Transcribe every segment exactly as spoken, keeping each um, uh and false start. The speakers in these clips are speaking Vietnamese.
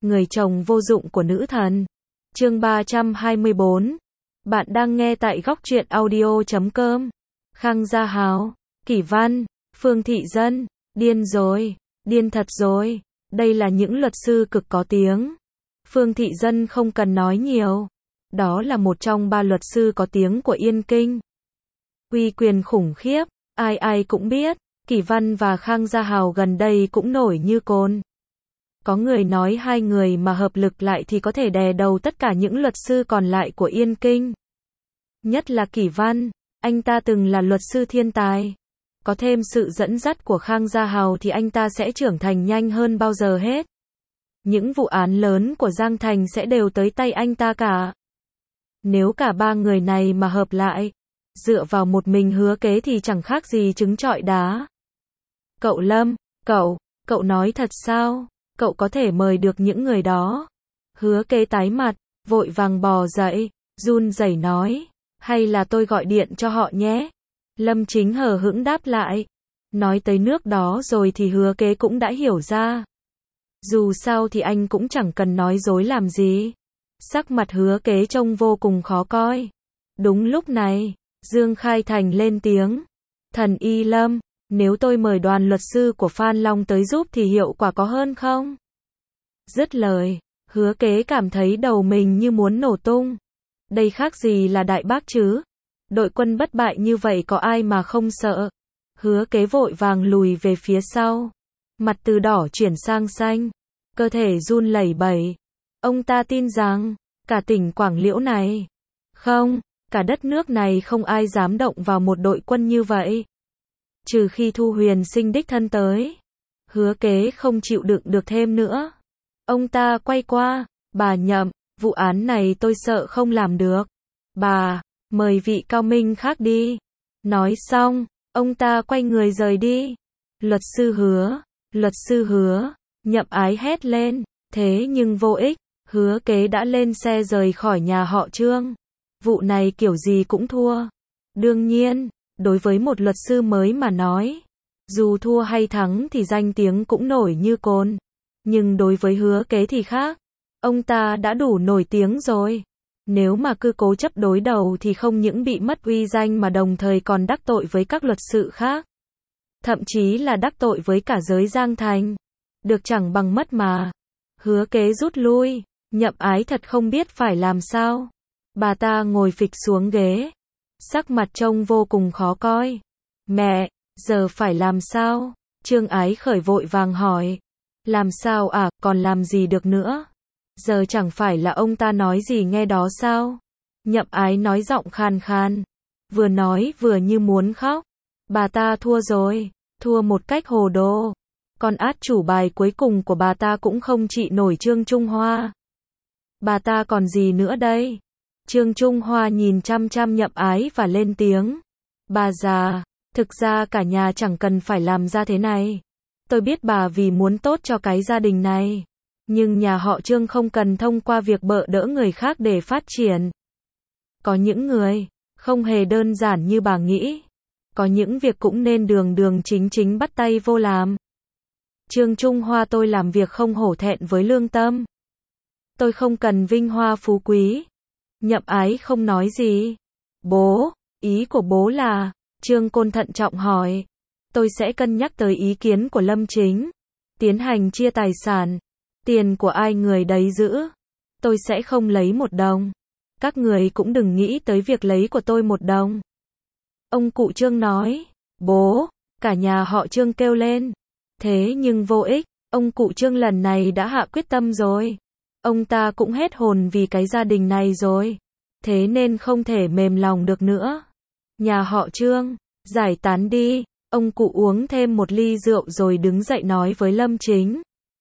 Người chồng vô dụng của nữ thần. Chương ba trăm hai mươi bốn. Bạn đang nghe tại góc truyện audio chấm com. Khang Gia Hào, Kỷ Văn, Phương Thị Dân, điên rồi, điên thật rồi. Đây là những luật sư cực có tiếng. Phương Thị Dân không cần nói nhiều. Đó là một trong ba luật sư có tiếng của Yên Kinh. Uy quyền khủng khiếp, ai ai cũng biết. Kỷ Văn và Khang Gia Hào gần đây cũng nổi như cồn. Có người nói hai người mà hợp lực lại thì có thể đè đầu tất cả những luật sư còn lại của Yên Kinh. Nhất là Kỷ Văn, anh ta từng là luật sư thiên tài. Có thêm sự dẫn dắt của Khang Gia Hào thì anh ta sẽ trưởng thành nhanh hơn bao giờ hết. Những vụ án lớn của Giang Thành sẽ đều tới tay anh ta cả. Nếu cả ba người này mà hợp lại, dựa vào một mình Hứa Kế thì chẳng khác gì trứng trọi đá. Cậu Lâm, cậu, cậu nói thật sao? Cậu có thể mời được những người đó? Hứa Kế tái mặt, vội vàng bò dậy, run rẩy nói, hay là tôi gọi điện cho họ nhé? Lâm Chính hờ hững đáp lại. Nói tới nước đó rồi thì Hứa Kế cũng đã hiểu ra. Dù sao thì anh cũng chẳng cần nói dối làm gì. Sắc mặt Hứa Kế trông vô cùng khó coi. Đúng lúc này, Dương Khai Thành lên tiếng. Thần Y Lâm, nếu tôi mời đoàn luật sư của Phan Long tới giúp thì hiệu quả có hơn không? Dứt lời, Hứa Kế cảm thấy đầu mình như muốn nổ tung. Đây khác gì là đại bác chứ? Đội quân bất bại như vậy có ai mà không sợ? Hứa Kế vội vàng lùi về phía sau. Mặt từ đỏ chuyển sang xanh. Cơ thể run lẩy bẩy. Ông ta tin rằng, cả tỉnh Quảng Liễu này, không, cả đất nước này không ai dám động vào một đội quân như vậy. Trừ khi Thu Huyền Sinh đích thân tới. Hứa Kế không chịu đựng được thêm nữa. Ông ta quay qua, bà Nhậm, vụ án này tôi sợ không làm được. Bà, mời vị cao minh khác đi. Nói xong, ông ta quay người rời đi. Luật sư Hứa, luật sư Hứa, Nhậm Ái hét lên, thế nhưng vô ích, Hứa Kế đã lên xe rời khỏi nhà họ Trương. Vụ này kiểu gì cũng thua. Đương nhiên, đối với một luật sư mới mà nói, dù thua hay thắng thì danh tiếng cũng nổi như cồn. Nhưng đối với Hứa Kế thì khác. Ông ta đã đủ nổi tiếng rồi. Nếu mà cứ cố chấp đối đầu thì không những bị mất uy danh mà đồng thời còn đắc tội với các luật sư khác. Thậm chí là đắc tội với cả giới Giang Thành. Được chẳng bằng mất mà. Hứa Kế rút lui. Nhậm Ái thật không biết phải làm sao. Bà ta ngồi phịch xuống ghế. Sắc mặt trông vô cùng khó coi. Mẹ, giờ phải làm sao? Trương Ái Khởi vội vàng hỏi. Làm sao à, còn làm gì được nữa? Giờ chẳng phải là ông ta nói gì nghe đó sao? Nhậm Ái nói giọng khan khan. Vừa nói vừa như muốn khóc. Bà ta thua rồi. Thua một cách hồ đồ. Còn át chủ bài cuối cùng của bà ta cũng không trị nổi Trương Trung Hoa. Bà ta còn gì nữa đây? Trương Trung Hoa nhìn chăm chăm Nhậm Ái và lên tiếng. Bà già, thực ra cả nhà chẳng cần phải làm ra thế này. Tôi biết bà vì muốn tốt cho cái gia đình này. Nhưng nhà họ Trương không cần thông qua việc bợ đỡ người khác để phát triển. Có những người, không hề đơn giản như bà nghĩ. Có những việc cũng nên đường đường chính chính bắt tay vô làm. Trương Trung Hoa, tôi làm việc không hổ thẹn với lương tâm. Tôi không cần vinh hoa phú quý. Nhậm Ái không nói gì. Bố, ý của bố là, Trương Côn thận trọng hỏi. Tôi sẽ cân nhắc tới ý kiến của Lâm Chính. Tiến hành chia tài sản. Tiền của ai người đấy giữ. Tôi sẽ không lấy một đồng. Các người cũng đừng nghĩ tới việc lấy của tôi một đồng. Ông cụ Trương nói. Bố, cả nhà họ Trương kêu lên. Thế nhưng vô ích, ông cụ Trương lần này đã hạ quyết tâm rồi. Ông ta cũng hết hồn vì cái gia đình này rồi. Thế nên không thể mềm lòng được nữa. Nhà họ Trương, giải tán đi. Ông cụ uống thêm một ly rượu rồi đứng dậy nói với Lâm Chính.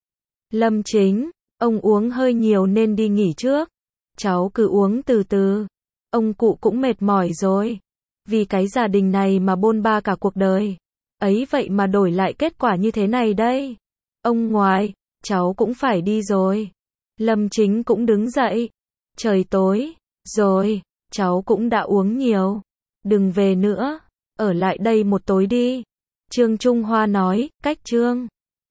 Lâm Chính, ông uống hơi nhiều nên đi nghỉ trước. Cháu cứ uống từ từ. Ông cụ cũng mệt mỏi rồi. Vì cái gia đình này mà bôn ba cả cuộc đời. Ấy vậy mà đổi lại kết quả như thế này đây. Ông ngoại, cháu cũng phải đi rồi. Lâm Chính cũng đứng dậy. Trời tối, rồi, cháu cũng đã uống nhiều. Đừng về nữa, ở lại đây một tối đi. Trương Trung Hoa nói, cách Trương.